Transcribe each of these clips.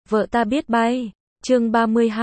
Vợ ta biết bay. Chương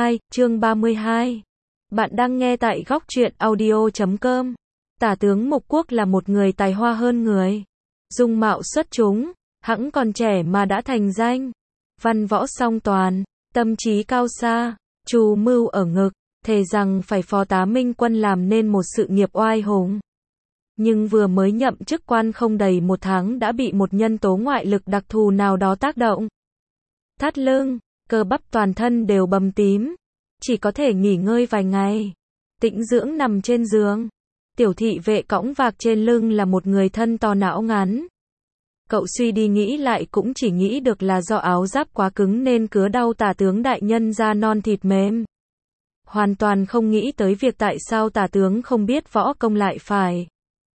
32. Bạn đang nghe tại góc truyện audio.com. Tả tướng Mục Quốc là một người tài hoa hơn người. Dung mạo xuất chúng, hẵng còn trẻ mà đã thành danh. Văn võ song toàn, tâm trí cao xa, trù mưu ở ngực, thề rằng phải phò tá Minh Quân làm nên một sự nghiệp oai hùng. Nhưng vừa mới nhậm chức quan không đầy một tháng đã bị một nhân tố ngoại lực đặc thù nào đó tác động. Thắt lưng, cơ bắp toàn thân đều bầm tím, chỉ có thể nghỉ ngơi vài ngày, tĩnh dưỡng nằm trên giường. Tiểu thị vệ cõng vạc trên lưng là một người thân to não ngắn. Cậu suy đi nghĩ lại cũng chỉ nghĩ được là do áo giáp quá cứng nên cứa đau tả tướng đại nhân da non thịt mềm. Hoàn toàn không nghĩ tới việc tại sao tả tướng không biết võ công lại phải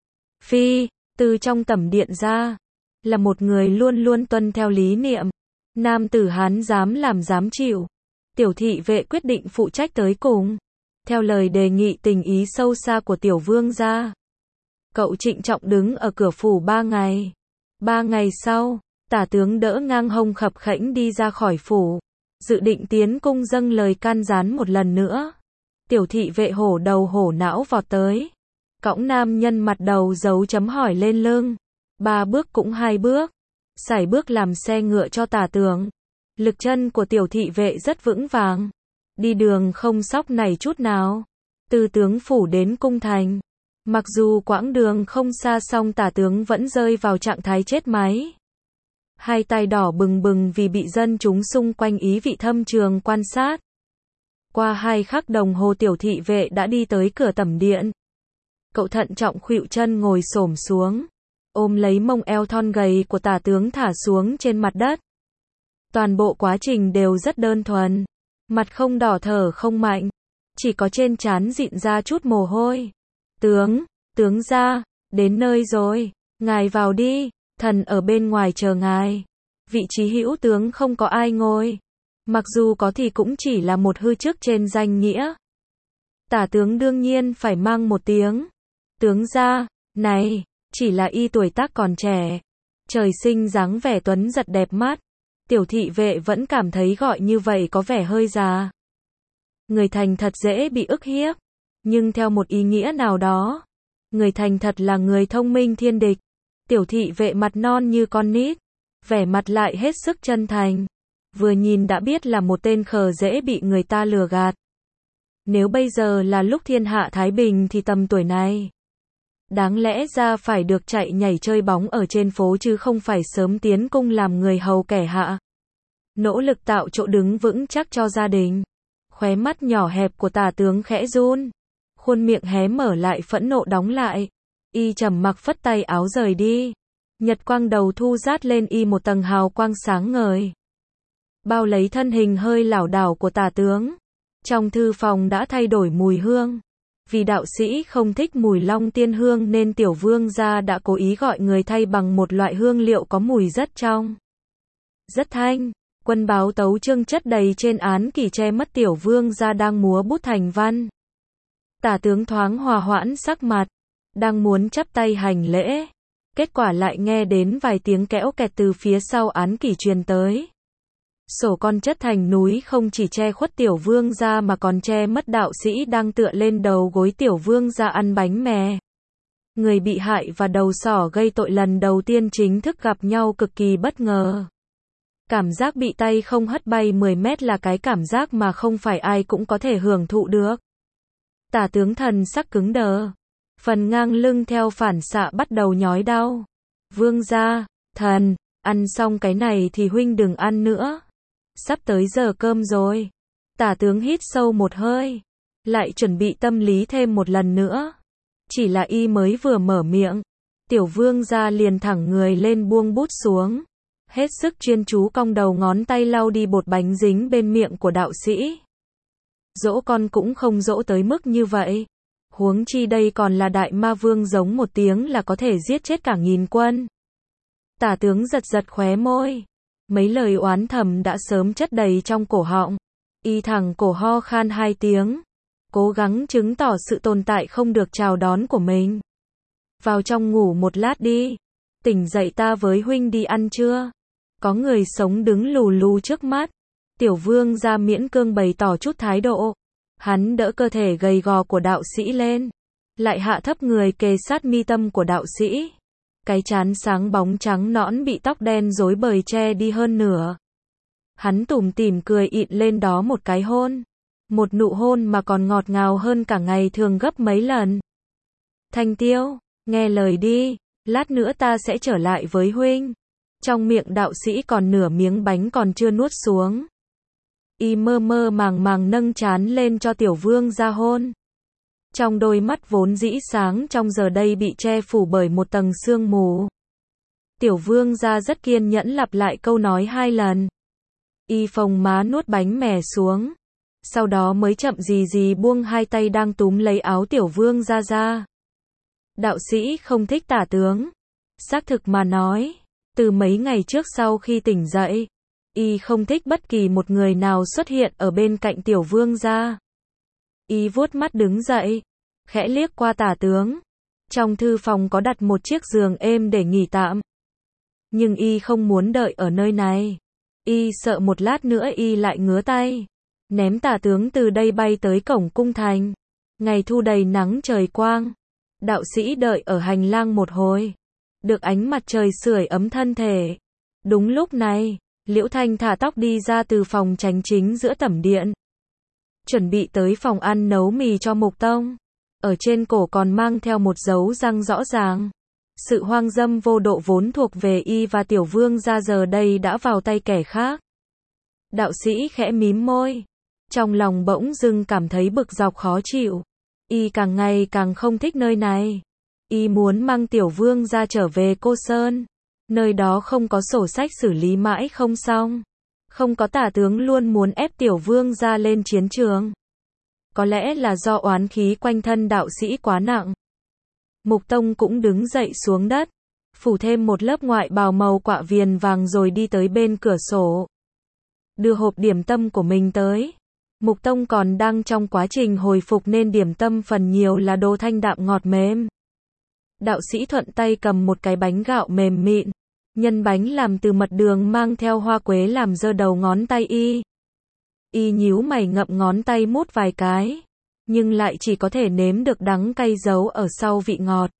phi từ trong tẩm điện ra, là một người luôn luôn tuân theo lý niệm. Nam tử Hán dám làm dám chịu. Tiểu thị vệ quyết định phụ trách tới cùng. Theo lời đề nghị tình ý sâu xa của tiểu vương gia, cậu trịnh trọng đứng ở cửa phủ 3 ngày. 3 ngày sau, tả tướng đỡ ngang hông khập khẽnh đi ra khỏi phủ, dự định tiến cung dâng lời can gián một lần nữa. Tiểu thị vệ hổ đầu hổ não vọt tới, cõng nam nhân mặt đầu dấu chấm hỏi lên lưng. 3 bước cũng 2 bước, sải bước làm xe ngựa cho tả tướng. Lực chân của tiểu thị vệ rất vững vàng, đi đường không sóc nảy chút nào. Từ tướng phủ đến cung thành, mặc dù quãng đường không xa song tả tướng vẫn rơi vào trạng thái chết máy. Hai tay đỏ bừng bừng vì bị dân chúng xung quanh ý vị thâm trường quan sát. Qua 2 khắc đồng hồ tiểu thị vệ đã đi tới cửa tẩm điện. Cậu thận trọng khuỵu chân ngồi xổm xuống, ôm lấy mông eo thon gầy của tả tướng thả xuống trên mặt đất. Toàn bộ quá trình đều rất đơn thuần, mặt không đỏ thở không mạnh, chỉ có trên trán dịn ra chút mồ hôi. Tướng gia, đến nơi rồi, ngài vào đi, thần ở bên ngoài chờ ngài. Vị trí hữu tướng không có ai ngồi, mặc dù có thì cũng chỉ là một hư chức trên danh nghĩa. Tả tướng đương nhiên phải mang một tiếng. Tướng gia, này, chỉ là y tuổi tác còn trẻ, trời sinh dáng vẻ tuấn giật đẹp mắt. Tiểu thị vệ vẫn cảm thấy gọi như vậy có vẻ hơi già. Người thành thật dễ bị ức hiếp, nhưng theo một ý nghĩa nào đó, người thành thật là người thông minh thiên địch. Tiểu thị vệ mặt non như con nít, vẻ mặt lại hết sức chân thành, vừa nhìn đã biết là một tên khờ dễ bị người ta lừa gạt. Nếu bây giờ là lúc thiên hạ thái bình thì tầm tuổi này, đáng lẽ ra phải được chạy nhảy chơi bóng ở trên phố chứ không phải sớm tiến cung làm người hầu kẻ hạ. Nỗ lực tạo chỗ đứng vững chắc cho gia đình. Khóe mắt nhỏ hẹp của tả tướng khẽ run, khuôn miệng hé mở lại phẫn nộ đóng lại. Y trầm mặc phất tay áo rời đi. Nhật quang đầu thu rát lên y một tầng hào quang sáng ngời, bao lấy thân hình hơi lảo đảo của tả tướng. Trong thư phòng đã thay đổi mùi hương. Vì đạo sĩ không thích mùi long tiên hương nên tiểu vương gia đã cố ý gọi người thay bằng một loại hương liệu có mùi rất trong, rất thanh. Quân báo tấu chương chất đầy trên án kỷ che mất tiểu vương gia đang múa bút thành văn. Tả tướng thoáng hòa hoãn sắc mặt, đang muốn chắp tay hành lễ, kết quả lại nghe đến vài tiếng kẽo kẹt từ phía sau án kỷ truyền tới. Sổ con chất thành núi không chỉ che khuất tiểu vương gia mà còn che mất đạo sĩ đang tựa lên đầu gối tiểu vương gia ăn bánh mè. Người bị hại và đầu sỏ gây tội lần đầu tiên chính thức gặp nhau cực kỳ bất ngờ. Cảm giác bị tay không hất bay 10 mét là cái cảm giác mà không phải ai cũng có thể hưởng thụ được. Tả tướng thần sắc cứng đờ, phần ngang lưng theo phản xạ bắt đầu nhói đau. Vương gia, thần, ăn xong cái này thì huynh đừng ăn nữa. Sắp tới giờ cơm rồi. Tả tướng hít sâu một hơi, lại chuẩn bị tâm lý thêm một lần nữa. Chỉ là y mới vừa mở miệng, tiểu vương gia liền thẳng người lên buông bút xuống, hết sức chuyên chú cong đầu ngón tay lau đi bột bánh dính bên miệng của đạo sĩ. Dỗ con cũng không dỗ tới mức như vậy. Huống chi đây còn là đại ma vương, giống một tiếng là có thể giết chết cả 1000 quân. Tả tướng giật giật khóe môi. Mấy lời oán thầm đã sớm chất đầy trong cổ họng. Y thẳng cổ ho khan 2 tiếng, cố gắng chứng tỏ sự tồn tại không được chào đón của mình. Vào trong ngủ một lát đi. Tỉnh dậy ta với huynh đi ăn trưa. Có người sống đứng lù lù trước mắt. Tiểu vương gia miễn cương bày tỏ chút thái độ. Hắn đỡ cơ thể gầy gò của đạo sĩ lên, lại hạ thấp người kề sát mi tâm của đạo sĩ. Cái trán sáng bóng trắng nõn bị tóc đen rối bời che đi hơn nửa. Hắn tủm tỉm cười ịn lên đó một cái hôn. Một nụ hôn mà còn ngọt ngào hơn cả ngày thường gấp mấy lần. Thanh Tiêu, nghe lời đi, lát nữa ta sẽ trở lại với huynh. Trong miệng đạo sĩ còn nửa miếng bánh còn chưa nuốt xuống. Y mơ mơ màng màng nâng trán lên cho tiểu vương ra hôn. Trong đôi mắt vốn dĩ sáng trong giờ đây bị che phủ bởi một tầng sương mù. Tiểu vương ra rất kiên nhẫn lặp lại câu nói 2 lần. Y phồng má nuốt bánh mè xuống. Sau đó mới chậm gì gì buông hai tay đang túm lấy áo tiểu vương ra. Đạo sĩ không thích tả tướng. Xác thực mà nói, từ mấy ngày trước sau khi tỉnh dậy, y không thích bất kỳ một người nào xuất hiện ở bên cạnh tiểu vương gia. Y vuốt mắt đứng dậy, khẽ liếc qua tả tướng. Trong thư phòng có đặt một chiếc giường êm để nghỉ tạm. Nhưng y không muốn đợi ở nơi này. Y sợ một lát nữa y lại ngứa tay. Ném tả tướng từ đây bay tới cổng cung thành. Ngày thu đầy nắng trời quang. Đạo sĩ đợi ở hành lang một hồi. Được ánh mặt trời sưởi ấm thân thể. Đúng lúc này, Liễu Thanh thả tóc đi ra từ phòng chánh chính giữa tẩm điện. Chuẩn bị tới phòng ăn nấu mì cho Mục Tông. Ở trên cổ còn mang theo một dấu răng rõ ràng. Sự hoang dâm vô độ vốn thuộc về y và tiểu vương gia giờ đây đã vào tay kẻ khác. Đạo sĩ khẽ mím môi. Trong lòng bỗng dưng cảm thấy bực dọc khó chịu. Y càng ngày càng không thích nơi này. Y muốn mang tiểu vương gia trở về Cô Sơn. Nơi đó không có sổ sách xử lý mãi không xong. Không có tả tướng luôn muốn ép tiểu vương gia lên chiến trường. Có lẽ là do oán khí quanh thân đạo sĩ quá nặng. Mục Tông cũng đứng dậy xuống đất, phủ thêm một lớp ngoại bào màu quạ viền vàng rồi đi tới bên cửa sổ. Đưa hộp điểm tâm của mình tới. Mục Tông còn đang trong quá trình hồi phục nên điểm tâm phần nhiều là đồ thanh đạm ngọt mềm. Đạo sĩ thuận tay cầm một cái bánh gạo mềm mịn. Nhân bánh làm từ mật đường mang theo hoa quế làm dơ đầu ngón tay y. Y nhíu mày ngậm ngón tay mút vài cái. Nhưng lại chỉ có thể nếm được đắng cay giấu ở sau vị ngọt.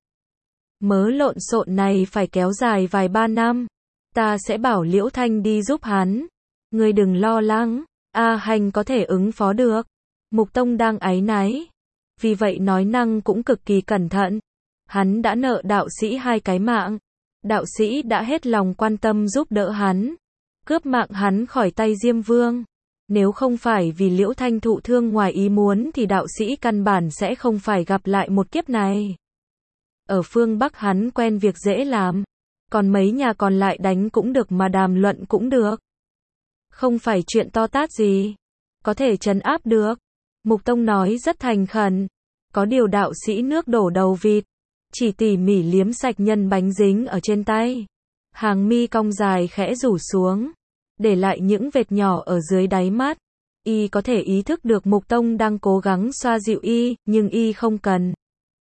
Mớ lộn xộn này phải kéo dài vài ba năm. Ta sẽ bảo Liễu Thanh đi giúp hắn. Ngươi đừng lo lắng. A Hành có thể ứng phó được. Mục Tông đang áy náy. Vì vậy nói năng cũng cực kỳ cẩn thận. Hắn đã nợ đạo sĩ 2 cái mạng. Đạo sĩ đã hết lòng quan tâm giúp đỡ hắn. Cướp mạng hắn khỏi tay Diêm Vương. Nếu không phải vì Liễu Thanh thụ thương ngoài ý muốn thì đạo sĩ căn bản sẽ không phải gặp lại một kiếp này. Ở phương Bắc hắn quen việc dễ làm. Còn mấy nhà còn lại đánh cũng được mà đàm luận cũng được. Không phải chuyện to tát gì. Có thể trấn áp được. Mục Tông nói rất thành khẩn. Có điều đạo sĩ nước đổ đầu vịt. Chỉ tỉ mỉ liếm sạch nhân bánh dính ở trên tay. Hàng mi cong dài khẽ rủ xuống. Để lại những vệt nhỏ ở dưới đáy mắt. Y có thể ý thức được Mục Tông đang cố gắng xoa dịu y, nhưng y không cần.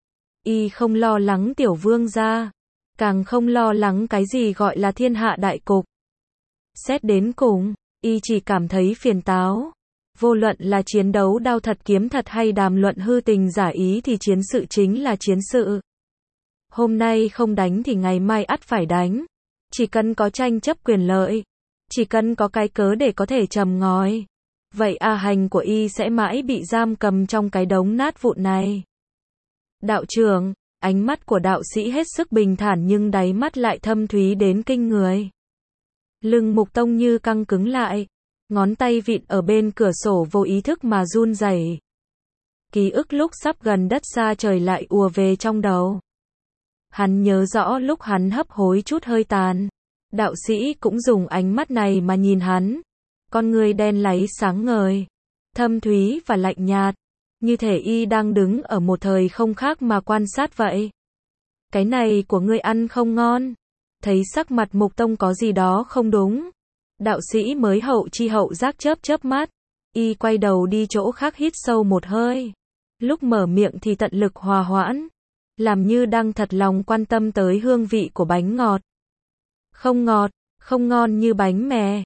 Y không lo lắng tiểu vương gia. Càng không lo lắng cái gì gọi là thiên hạ đại cục. Xét đến cùng, y chỉ cảm thấy phiền táo. Vô luận là chiến đấu đao thật kiếm thật hay đàm luận hư tình giả ý thì chiến sự chính là chiến sự. Hôm nay không đánh thì ngày mai ắt phải đánh. Chỉ cần có tranh chấp quyền lợi. Chỉ cần có cái cớ để có thể trầm ngòi. Vậy A Hành của y sẽ mãi bị giam cầm trong cái đống nát vụn này. Đạo trưởng, ánh mắt của đạo sĩ hết sức bình thản nhưng đáy mắt lại thâm thúy đến kinh người. Lưng Mục Tông như căng cứng lại. Ngón tay vịn ở bên cửa sổ vô ý thức mà run rẩy. Ký ức lúc sắp gần đất xa trời lại ùa về trong đầu. Hắn nhớ rõ lúc hắn hấp hối chút hơi tàn. Đạo sĩ cũng dùng ánh mắt này mà nhìn hắn. Con người đen láy sáng ngời. Thâm thúy và lạnh nhạt. Như thể y đang đứng ở một thời không khác mà quan sát vậy. Cái này của ngươi ăn không ngon. Thấy sắc mặt Mục Tông có gì đó không đúng. Đạo sĩ mới hậu chi hậu giác chớp chớp mắt. Y quay đầu đi chỗ khác hít sâu một hơi. Lúc mở miệng thì tận lực hòa hoãn. Làm như đang thật lòng quan tâm tới hương vị của bánh ngọt. Không ngọt, không ngon như bánh mè.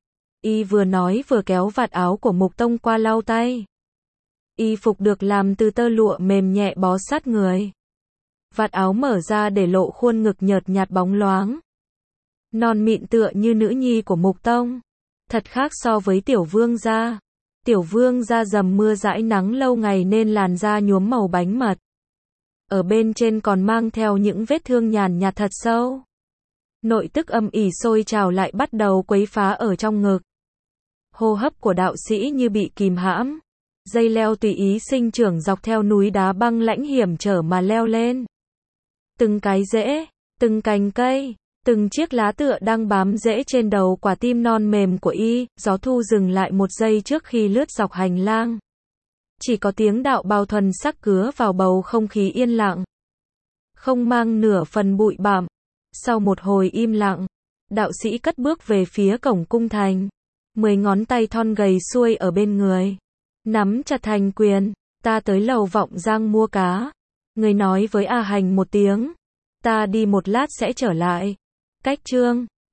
Y vừa nói vừa kéo vạt áo của Mục Tông qua lau tay. Y phục được làm từ tơ lụa mềm nhẹ bó sát người. Vạt áo mở ra để lộ khuôn ngực nhợt nhạt bóng loáng. Non mịn tựa như nữ nhi của Mục Tông. Thật khác so với Tiểu Vương gia. Tiểu Vương gia dầm mưa dãi nắng lâu ngày nên làn da nhuốm màu bánh mật. Ở bên trên còn mang theo những vết thương nhàn nhạt thật sâu. Nội tức âm ỉ sôi trào lại bắt đầu quấy phá ở trong ngực. Hô hấp của đạo sĩ như bị kìm hãm. Dây leo tùy ý sinh trưởng dọc theo núi đá băng lãnh hiểm trở mà leo lên. Từng cái rễ, từng cành cây, từng chiếc lá tựa đang bám rễ trên đầu quả tim non mềm của y. Gió thu dừng lại một giây trước khi lướt dọc hành lang. Chỉ có tiếng đạo bào thuần sắc cứa vào bầu không khí yên lặng. Không mang nửa phần bụi bặm. Sau một hồi im lặng, đạo sĩ cất bước về phía cổng cung thành. 10 ngón tay thon gầy xuôi ở bên người. Nắm chặt thành quyền. Ta tới lầu Vọng Giang mua cá. Người nói với A Hành một tiếng. Ta đi một lát sẽ trở lại. Cách chương